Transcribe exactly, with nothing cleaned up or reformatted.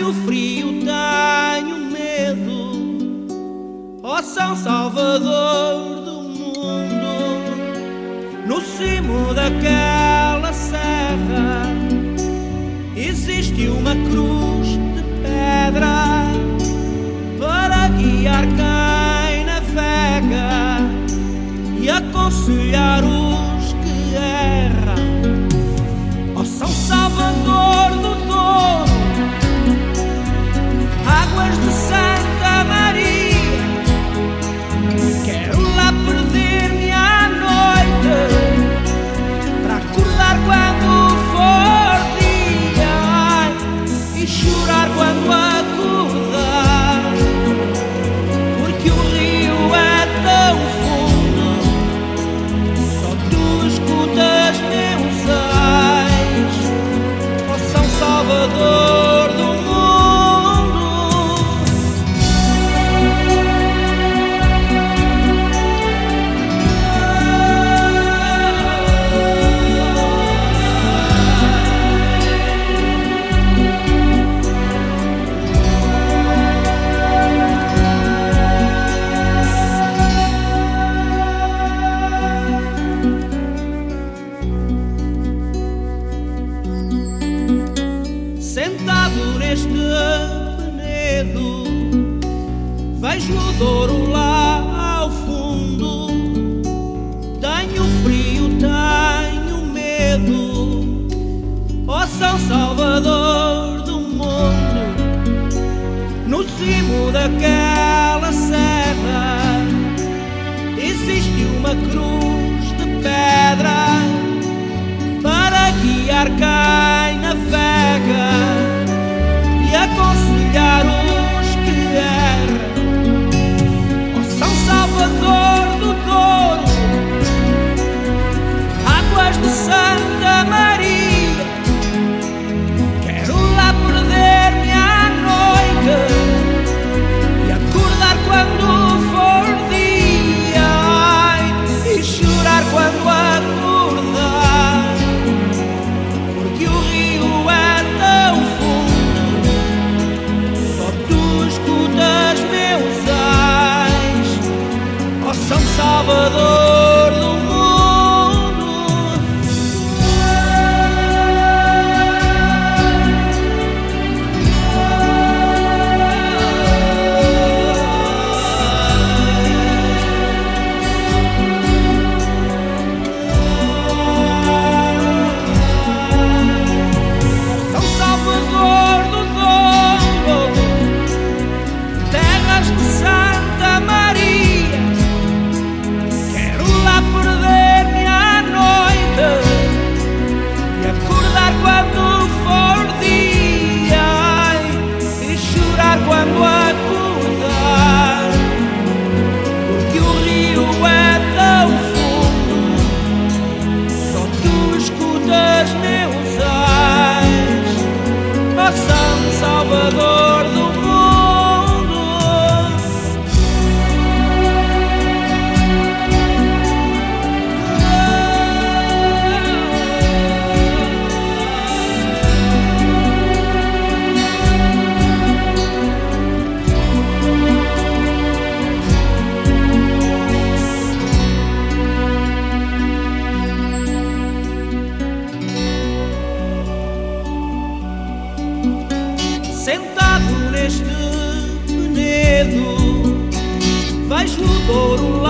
Tenho frio, tenho medo, ó São Salvador do mundo. No cimo daquela serra existe uma cruz de pedra para guiar quem navega e aconselhar os que erram. Ó São Salvador do Douro, águas de Santa Maria, quero lá perder-me à noite para acordar quando for dia, ai, e chorar quando acordar, porque o rio é tão fundo, só tu escutas meus ais, ó São Salvador do mundo. Sentado neste penedo, vejo o Douro lá ao fundo. Tenho frio, tenho medo, ó São Salvador do mundo. No cimo daquela serra existe uma cruz de pedra para guiar quem navega e aconselhar os que erram. Ó São Salvador do Douro, águas de Santa Maria, quero lá perder-me à noite e acordar quando for dia, ai, e chorar quando acordar, porque o rio é tão fundo, só tu escutas meus ais, ó São Salvador do mundo. São Salvador do Douro, terras de Santa Maria, quero lá perder-me à noite e acordar quando for dia, ai, e chorar quando acordar, porque o rio é tão fundo, só tu escutas meus ais, ó São Salvador do mundo. Sentado neste penedo, vejo o Douro